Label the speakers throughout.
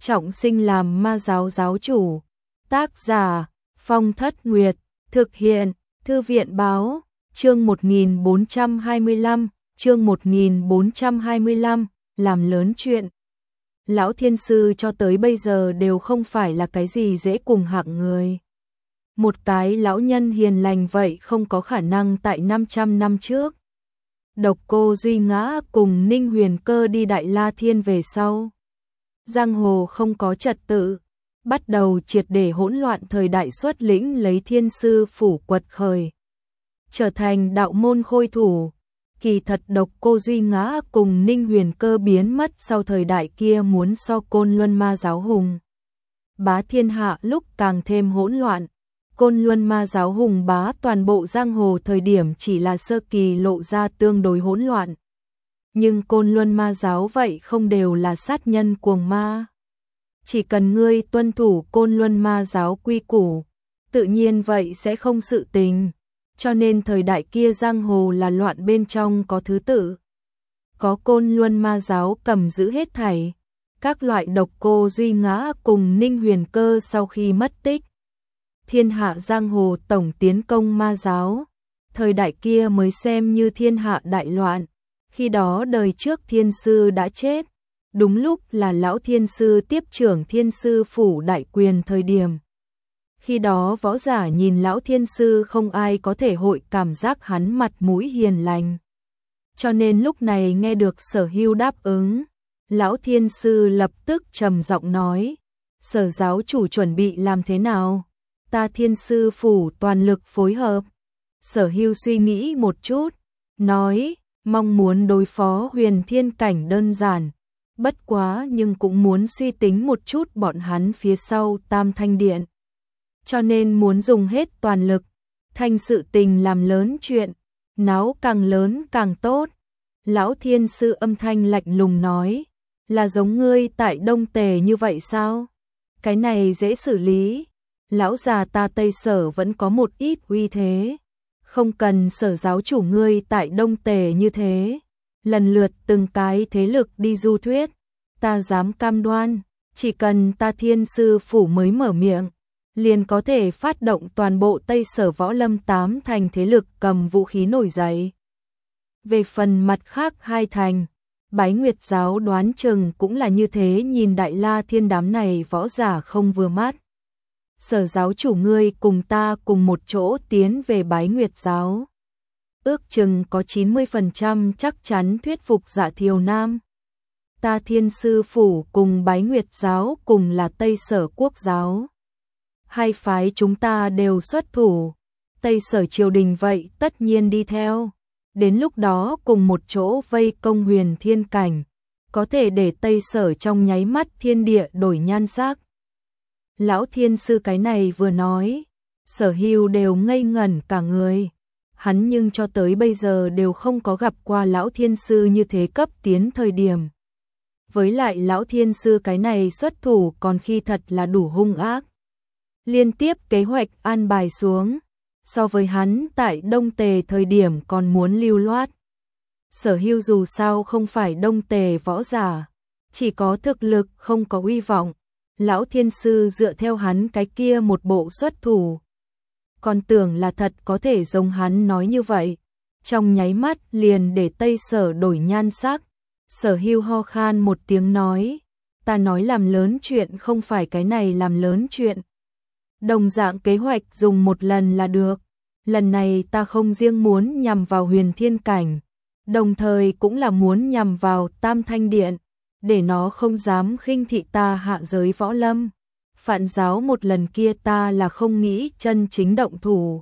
Speaker 1: trọng sinh làm ma giáo giáo chủ. Tác giả Phong Thất Nguyệt, thực hiện Thư viện báo, chương 1425, làm lớn chuyện. Lão Thiên Sư cho tới bây giờ đều không phải là cái gì dễ cùng hạng người. Một cái lão nhân hiền lành vậy không có khả năng tại 500 năm trước. Độc Cô Duy Ngã cùng Ninh Huyền Cơ đi Đại La Thiên về sau. Giang hồ không có trật tự, bắt đầu triệt để hỗn loạn, thời đại xuất lĩnh lấy Thiên Sư phủ quật khởi, trở thành đạo môn khôi thủ. Kỳ thật Độc Cô Duy Ngã cùng Ninh Huyền Cơ biến mất sau thời đại kia muốn so Côn Luân Ma giáo hùng bá thiên hạ lúc càng thêm hỗn loạn. Côn Luân Ma giáo hùng bá toàn bộ giang hồ thời điểm chỉ là sơ kỳ lộ ra tương đối hỗn loạn. Nhưng Côn Luân Ma giáo vậy không đều là sát nhân cuồng ma. Chỉ cần ngươi tuân thủ Côn Luân Ma giáo quy củ, tự nhiên vậy sẽ không sự tình. Cho nên thời đại kia giang hồ là loạn bên trong có thứ tự. Có Côn Luân Ma giáo cầm giữ hết thảy. Các loại Độc Cô Duy Ngã cùng Ninh Huyền Cơ sau khi mất tích, thiên hạ giang hồ tổng tiến công ma giáo. Thời đại kia mới xem như thiên hạ đại loạn. Khi đó đời trước Thiên Sư đã chết. Đúng lúc là Lão Thiên Sư tiếp trưởng Thiên Sư phủ đại quyền thời điểm. Khi đó võ giả nhìn Lão Thiên Sư không ai có thể hội cảm giác hắn mặt mũi hiền lành. Cho nên lúc này nghe được Sở Hưu đáp ứng, Lão Thiên Sư lập tức trầm giọng nói: Sở giáo chủ chuẩn bị làm thế nào? Ta Thiên Sư phủ toàn lực phối hợp. Sở Hưu suy nghĩ một chút, nói: mong muốn đối phó Huyền Thiên cảnh đơn giản, bất quá nhưng cũng muốn suy tính một chút bọn hắn phía sau Tam Thanh Điện. Cho nên muốn dùng hết toàn lực, thành sự tình làm lớn chuyện, náo càng lớn càng tốt. Lão Thiên Sư âm thanh lạnh lùng nói: là giống ngươi tại Đông Tề như vậy sao? Cái này dễ xử lý. Lão già ta Tây Sở vẫn có một ít uy thế. Không cần Sở giáo chủ ngươi tại Đông Tề như thế. Lần lượt từng cái thế lực đi du thuyết. Ta dám cam đoan, chỉ cần ta Thiên Sư phủ mới mở miệng, liền có thể phát động toàn bộ Tây Sở võ lâm 8 thành thế lực cầm vũ khí nổi dậy. Về phần mặt khác 2 thành, Bái Nguyệt giáo đoán chừng cũng là như thế, nhìn Đại La Thiên đám này võ giả không vừa mắt. Sở giáo chủ ngươi cùng ta cùng một chỗ tiến về Bái Nguyệt giáo. Ước chừng có 90% chắc chắn thuyết phục Dạ Thiều Nam. Ta Thiên Sư phủ cùng Bái Nguyệt giáo cùng là Tây Sở quốc giáo. Hai phái chúng ta đều xuất thủ. Tây Sở triều đình vậy tất nhiên đi theo. Đến lúc đó cùng một chỗ vây công Huyền Thiên cảnh, có thể để Tây Sở trong nháy mắt thiên địa đổi nhan sắc. Lão Thiên Sư cái này vừa nói, Sở Hưu đều ngây ngẩn cả người. Hắn nhưng cho tới bây giờ đều không có gặp qua Lão Thiên Sư như thế cấp tiến thời điểm. Với lại Lão Thiên Sư cái này xuất thủ còn khi thật là đủ hung ác. Liên tiếp kế hoạch an bài xuống, so với hắn tại Đông Tề thời điểm còn muốn lưu loát. Sở Hưu dù sao không phải Đông Tề võ giả, chỉ có thực lực không có uy vọng. Lão Thiên Sư dựa theo hắn cái kia một bộ xuất thủ, còn tưởng là thật có thể giống hắn nói như vậy, trong nháy mắt liền để Tây Sở đổi nhan sắc. Sở Hưu ho khan một tiếng nói: ta nói làm lớn chuyện không phải cái này làm lớn chuyện. Đồng dạng kế hoạch dùng một lần là được. Lần này ta không riêng muốn nhằm vào Huyền Thiên cảnh, đồng thời cũng là muốn nhằm vào Tam Thanh Điện, để nó không dám khinh thị ta hạ giới võ lâm. Phạn giáo một lần kia ta là không nghĩ chân chính động thủ.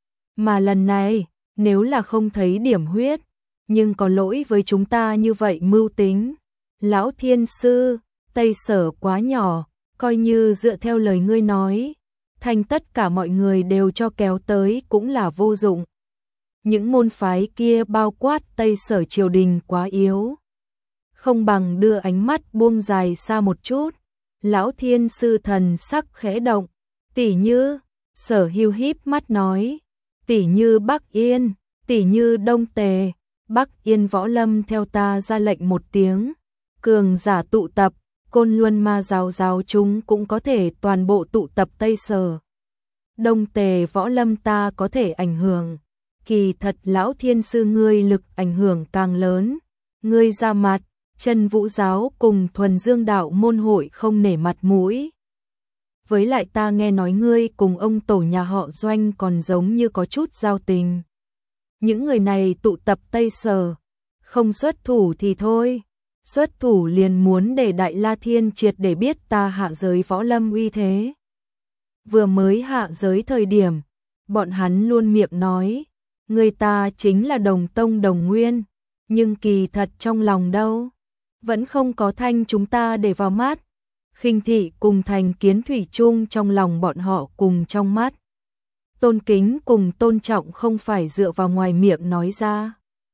Speaker 1: Mà lần này, nếu là không thấy điểm huyết, nhưng có lỗi với chúng ta như vậy mưu tính. Lão Thiên Sư, Tây Sở quá nhỏ, coi như dựa theo lời ngươi nói, thành tất cả mọi người đều cho kéo tới cũng là vô dụng. Những môn phái kia bao quát Tây Sở triều đình quá yếu. Không bằng đưa ánh mắt buông dài xa một chút. Lão Thiên Sư thần sắc khẽ động. Tỷ như, Sở Hưu híp mắt nói, tỷ như Bắc Yên, tỷ như Đông Tề. Bắc Yên võ lâm theo ta ra lệnh một tiếng, cường giả tụ tập, Côn Luân Ma giáo chúng cũng có thể toàn bộ tụ tập Tây Sở. Đông Tề Võ Lâm ta có thể ảnh hưởng. Kỳ thật lão thiên sư ngươi lực ảnh hưởng càng lớn. Ngươi ra mặt, Chân Vũ giáo cùng Thuần Dương đạo môn hội không nể mặt mũi. Với lại ta nghe nói ngươi cùng ông tổ nhà họ Doanh còn giống như có chút giao tình. Những người này tụ tập Tây Sở, không xuất thủ thì thôi. Xuất thủ liền muốn để Đại La Thiên triệt để biết ta hạ giới võ lâm uy thế. Vừa mới hạ giới thời điểm, bọn hắn luôn miệng nói, người ta chính là đồng tông đồng nguyên, nhưng kỳ thật trong lòng đâu, vẫn không có thanh chúng ta để vào mắt. Khinh thị cùng thành kiến thủy chung trong lòng bọn họ cùng trong mắt. Tôn kính cùng tôn trọng không phải dựa vào ngoài miệng nói ra,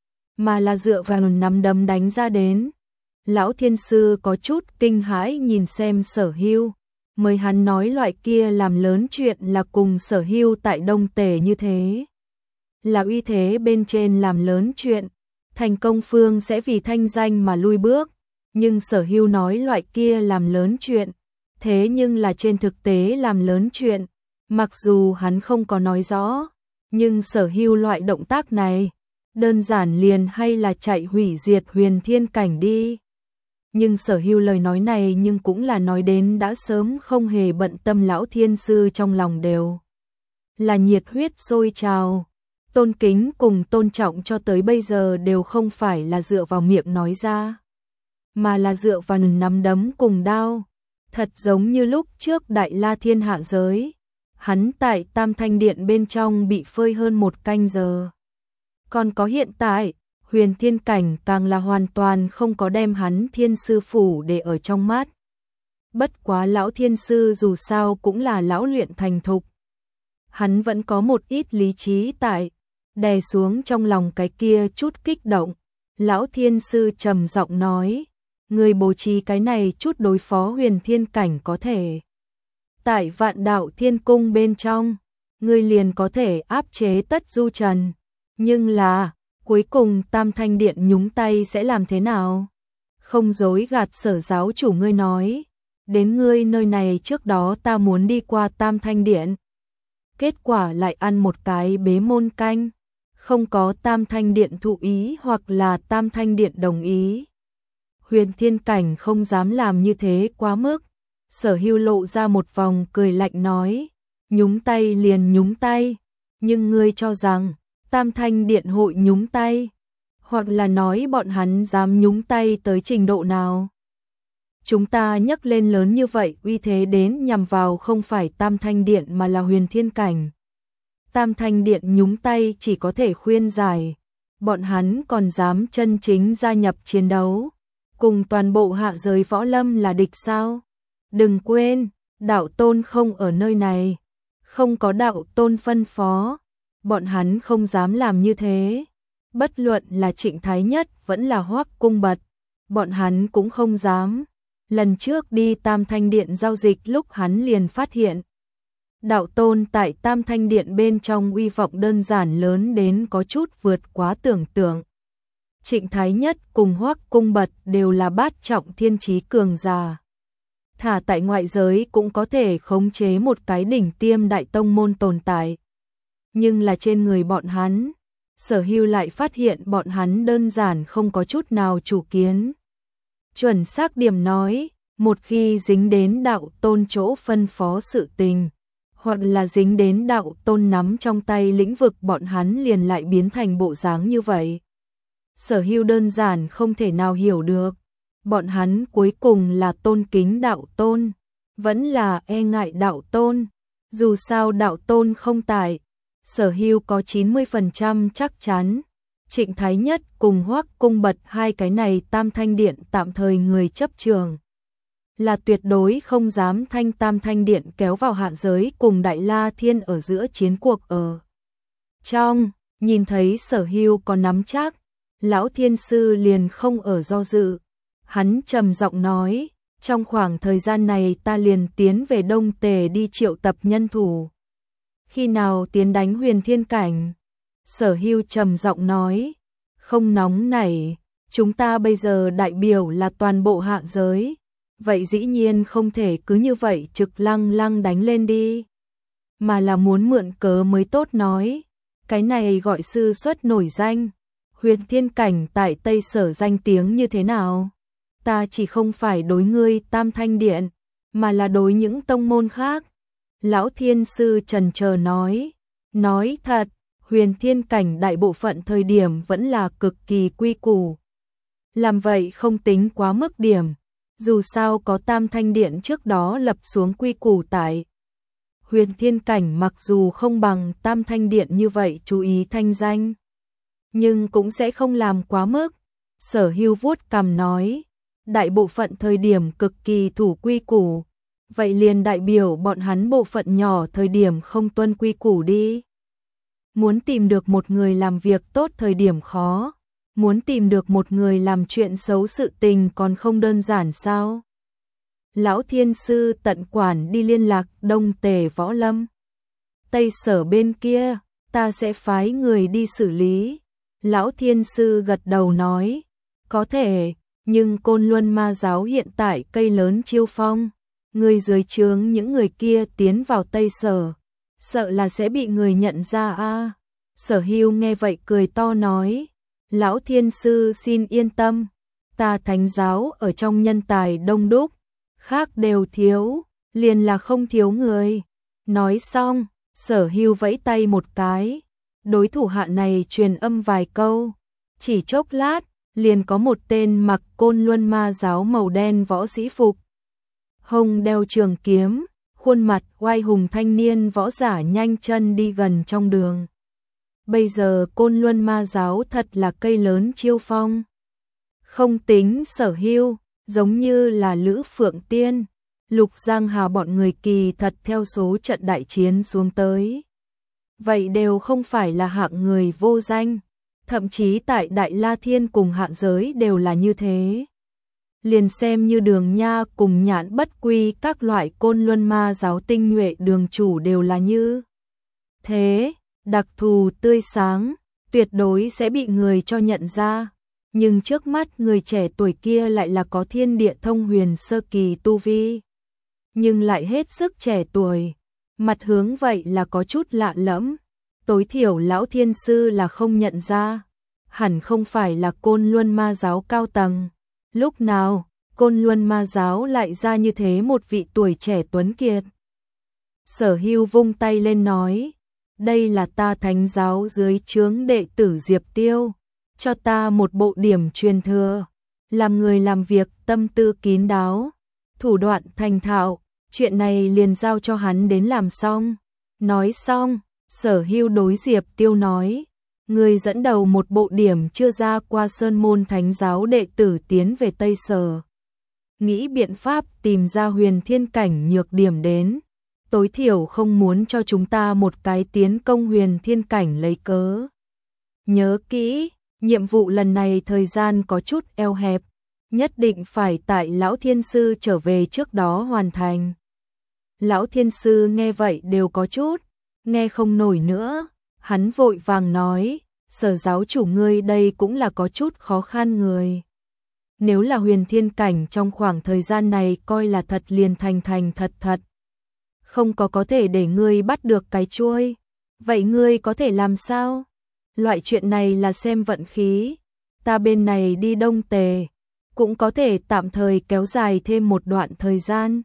Speaker 1: mà là dựa vào nắm đấm đánh ra đến. Lão thiên sư có chút kinh hãi nhìn xem Sở Hưu, mới hắn nói loại kia làm lớn chuyện là cùng Sở Hưu tại Đông Tề như thế. Là uy thế bên trên làm lớn chuyện, thành công phương sẽ vì thanh danh mà lui bước, nhưng Sở Hưu nói loại kia làm lớn chuyện, thế nhưng là trên thực tế làm lớn chuyện, mặc dù hắn không có nói rõ, nhưng Sở Hưu loại động tác này, đơn giản liền hay là chạy hủy diệt huyền thiên cảnh đi. Nhưng Sở Hưu lời nói này nhưng cũng là nói đến đã sớm không hề bận tâm lão thiên sư trong lòng đều là nhiệt huyết sôi trào, tôn kính cùng tôn trọng cho tới bây giờ đều không phải là dựa vào miệng nói ra, mà là dựa vào nắm đấm cùng đao, thật giống như lúc trước Đại La Thiên hạ giới, hắn tại Tam Thanh Điện bên trong bị phơi hơn 1 canh giờ. Còn có hiện tại, huyền thiên cảnh càng là hoàn toàn không có đem hắn thiên sư phủ để ở trong mắt. Bất quá lão thiên sư dù sao cũng là lão luyện thành thục. Hắn vẫn có một ít lý trí tại, đè xuống trong lòng cái kia chút kích động. Lão thiên sư trầm giọng nói, người bố trí cái này chút đối phó huyền thiên cảnh có thể. Tại Vạn Đạo Thiên Cung bên trong, người liền có thể áp chế Tất Du Trần. Nhưng là, cuối cùng Tam Thanh Điện nhúng tay sẽ làm thế nào? Không dối gạt Sở giáo chủ ngươi nói, đến ngươi nơi này trước đó ta muốn đi qua Tam Thanh Điện. Kết quả lại ăn một cái bế môn canh, không có Tam Thanh Điện thụ ý hoặc là Tam Thanh Điện đồng ý. Huyền thiên cảnh không dám làm như thế quá mức. Sở Hưu lộ ra một vòng cười lạnh nói, nhúng tay liền nhúng tay, nhưng ngươi cho rằng Tam Thanh Điện hội nhúng tay, hoặc là nói bọn hắn dám nhúng tay tới trình độ nào. Chúng ta nhắc lên lớn như vậy uy thế đến nhằm vào không phải Tam Thanh Điện mà là huyền thiên cảnh. Tam Thanh Điện nhúng tay chỉ có thể khuyên giải, bọn hắn còn dám chân chính gia nhập chiến đấu, cùng toàn bộ hạ giới võ lâm là địch sao? Đừng quên, đạo tôn không ở nơi này, không có đạo tôn phân phó, bọn hắn không dám làm như thế. Bất luận là Trịnh Thái Nhất vẫn là Hoắc Cung Bật, bọn hắn cũng không dám. Lần trước đi Tam Thanh Điện giao dịch lúc hắn liền phát hiện, đạo tôn tại Tam Thanh Điện bên trong uy vọng đơn giản lớn đến có chút vượt quá tưởng tượng. Trịnh Thái Nhất cùng Hoắc Cung Bật đều là bát trọng thiên chí cường giả. Thả tại ngoại giới cũng có thể khống chế một cái đỉnh tiêm đại tông môn tồn tại. Nhưng là trên người bọn hắn, Sở Hưu lại phát hiện bọn hắn đơn giản không có chút nào chủ kiến. Chuẩn xác điểm nói, một khi dính đến đạo tôn chỗ phân phó sự tình, hoặc là dính đến đạo tôn nắm trong tay lĩnh vực bọn hắn liền lại biến thành bộ dáng như vậy. Sở Hưu đơn giản không thể nào hiểu được, bọn hắn cuối cùng là tôn kính đạo tôn, vẫn là e ngại đạo tôn, dù sao đạo tôn không tại. Sở Hưu có 90% chắc chắn, Trịnh Thái Nhất cùng Hoắc Cung Bật hai cái này Tam Thanh Điện tạm thời người chấp trường, là tuyệt đối không dám thanh Tam Thanh Điện kéo vào hạ giới cùng Đại La Thiên ở giữa chiến cuộc ở. Trong, nhìn thấy Sở Hưu có nắm chắc, lão thiên sư liền không ở do dự, hắn trầm giọng nói, trong khoảng thời gian này ta liền tiến về Đông Tề đi triệu tập nhân thủ. Khi nào tiến đánh huyền thiên cảnh? Sở Hưu trầm giọng nói, không nóng nảy, chúng ta bây giờ đại biểu là toàn bộ hạ giới, vậy dĩ nhiên không thể cứ như vậy trực lăng lăng đánh lên đi, mà là muốn mượn cớ mới tốt nói. Cái này gọi sư xuất nổi danh. Huyền Thiên Cảnh tại Tây Sở danh tiếng như thế nào? Ta chỉ không phải đối ngươi Tam Thanh Điện, mà là đối những tông môn khác. Lão Thiên Sư trần chờ nói thật, Huyền Thiên Cảnh đại bộ phận thời điểm vẫn là cực kỳ quy củ. Làm vậy không tính quá mức điểm, dù sao có Tam Thanh Điện trước đó lập xuống quy củ tại. Huyền Thiên Cảnh mặc dù không bằng Tam Thanh Điện như vậy chú ý thanh danh, nhưng cũng sẽ không làm quá mức. Sở Hưu vuốt cằm nói, đại bộ phận thời điểm cực kỳ thủ quy củ, vậy liền đại biểu bọn hắn bộ phận nhỏ thời điểm không tuân quy củ đi. Muốn tìm được một người làm việc tốt thời điểm khó, muốn tìm được một người làm chuyện xấu sự tình còn không đơn giản sao? Lão Thiên Sư tận quản đi liên lạc Đông Tề Võ Lâm. Tây Sở bên kia, ta sẽ phái người đi xử lý. Lão Thiên Sư gật đầu nói, có thể, nhưng Côn Luân Ma Giáo hiện tại cây lớn chiêu phong, người dưới trướng những người kia tiến vào Tây Sở, sợ là sẽ bị người nhận ra a. Sở Hưu nghe vậy cười to nói, Lão Thiên Sư xin yên tâm, ta Thánh Giáo ở trong nhân tài đông đúc, khác đều thiếu, liền là không thiếu người. Nói xong, Sở Hưu vẫy tay một cái, đối thủ hạ này truyền âm vài câu, chỉ chốc lát, liền có một tên mặc Côn Luân Ma Giáo màu đen võ sĩ phục, hông đeo trường kiếm, khuôn mặt oai hùng thanh niên võ giả nhanh chân đi gần trong đường. Bây giờ Côn Luân Ma Giáo thật là cây lớn chiêu phong. Không tính Sở Hưu, giống như là Lữ Phượng Tiên, Lục Giang Hà bọn người kỳ thật theo số trận đại chiến xuống tới. Vậy đều không phải là hạng người vô danh, thậm chí tại Đại La Thiên cùng hạ giới đều là như thế. Liền xem như Đường Nha cùng Nhãn Bất Quy các loại Côn Luân Ma Giáo tinh nhuệ đường chủ đều là như thế, đặc thù tươi sáng, tuyệt đối sẽ bị người cho nhận ra. Nhưng trước mắt người trẻ tuổi kia lại là có thiên địa thông huyền sơ kỳ tu vi, nhưng lại hết sức trẻ tuổi, mặt hướng vậy là có chút lạ lẫm. Tối thiểu Lão Thiên Sư là không nhận ra, hẳn không phải là Côn Luân Ma Giáo cao tầng. Lúc nào Côn Luân Ma Giáo lại ra như thế một vị tuổi trẻ tuấn kiệt? Sở Hưu vung tay lên nói, đây là ta Thánh Giáo dưới trướng đệ tử Diệp Tiêu, cho ta một bộ điểm truyền thừa, làm người làm việc tâm tư kín đáo, thủ đoạn thành thạo, chuyện này liền giao cho hắn đến làm xong. Nói xong, Sở Hưu đối Diệp Tiêu nói, người dẫn đầu một bộ điểm chưa ra qua Sơn Môn Thánh Giáo đệ tử tiến về Tây Sở, nghĩ biện pháp tìm ra Huyền Thiên Cảnh nhược điểm đến, tối thiểu không muốn cho chúng ta một cái tiến công Huyền Thiên Cảnh lấy cớ. Nhớ kỹ, nhiệm vụ lần này thời gian có chút eo hẹp, nhất định phải tại Lão Thiên Sư trở về trước đó hoàn thành. Lão Thiên Sư nghe vậy đều có chút nghe không nổi nữa, hắn vội vàng nói, Sở giáo chủ ngươi đây cũng là có chút khó khăn người. Nếu là Huyền Thiên Cảnh trong khoảng thời gian này coi là thật liền thành thật, không có thể để ngươi bắt được cái chuôi, vậy ngươi có thể làm sao? Loại chuyện này là xem vận khí, ta bên này đi Đông Tề, cũng có thể tạm thời kéo dài thêm một đoạn thời gian.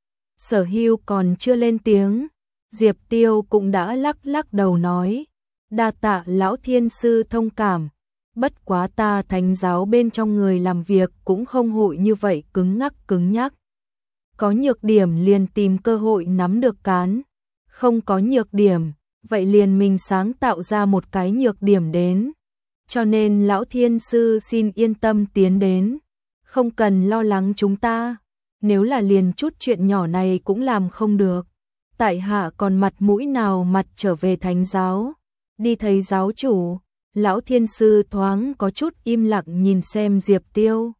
Speaker 1: Sở Hưu còn chưa lên tiếng, Diệp Tiêu cũng đã lắc đầu nói, đa tạ Lão Thiên Sư thông cảm, bất quá ta Thánh Giáo bên trong người làm việc cũng không hội như vậy cứng nhắc. Có nhược điểm liền tìm cơ hội nắm được cán, không có nhược điểm, vậy liền mình sáng tạo ra một cái nhược điểm đến. Cho nên Lão Thiên Sư xin yên tâm tiến đến, không cần lo lắng chúng ta, nếu là liền chút chuyện nhỏ này cũng làm không được. Tại hạ còn mặt mũi nào mặt trở về Thánh Giáo, đi thấy giáo chủ. Lão Thiên Sư thoáng có chút im lặng nhìn xem Diệp Tiêu.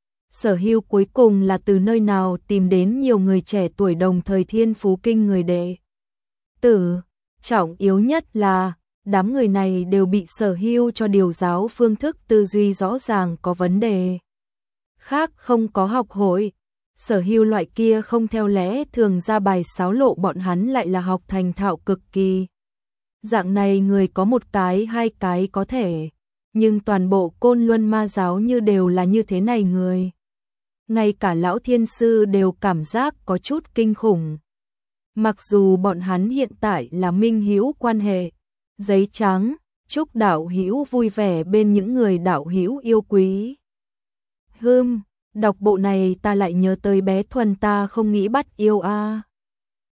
Speaker 1: Sở Hưu cuối cùng là từ nơi nào tìm đến nhiều người trẻ tuổi đồng thời thiên phú kinh người đệ tử. Trọng yếu nhất là, đám người này đều bị Sở Hưu cho điều giáo phương thức tư duy rõ ràng có vấn đề. Khác không có học hội, Sở Hưu loại kia không theo lẽ thường ra bài xáo lộ, bọn hắn lại là học thành thạo cực kỳ. Dạng này người có một cái hai cái có thể, nhưng toàn bộ Côn Luân Ma giáo như đều là như thế này người. Ngay cả lão thiên sư đều cảm giác có chút kinh khủng. Mặc dù bọn hắn hiện tại là minh hữu quan hệ, giấy trắng, chúc đạo hữu vui vẻ bên những người đạo hữu yêu quý. Đọc bộ này ta lại nhớ tới bé Thuần, ta không nghĩ bắt yêu a.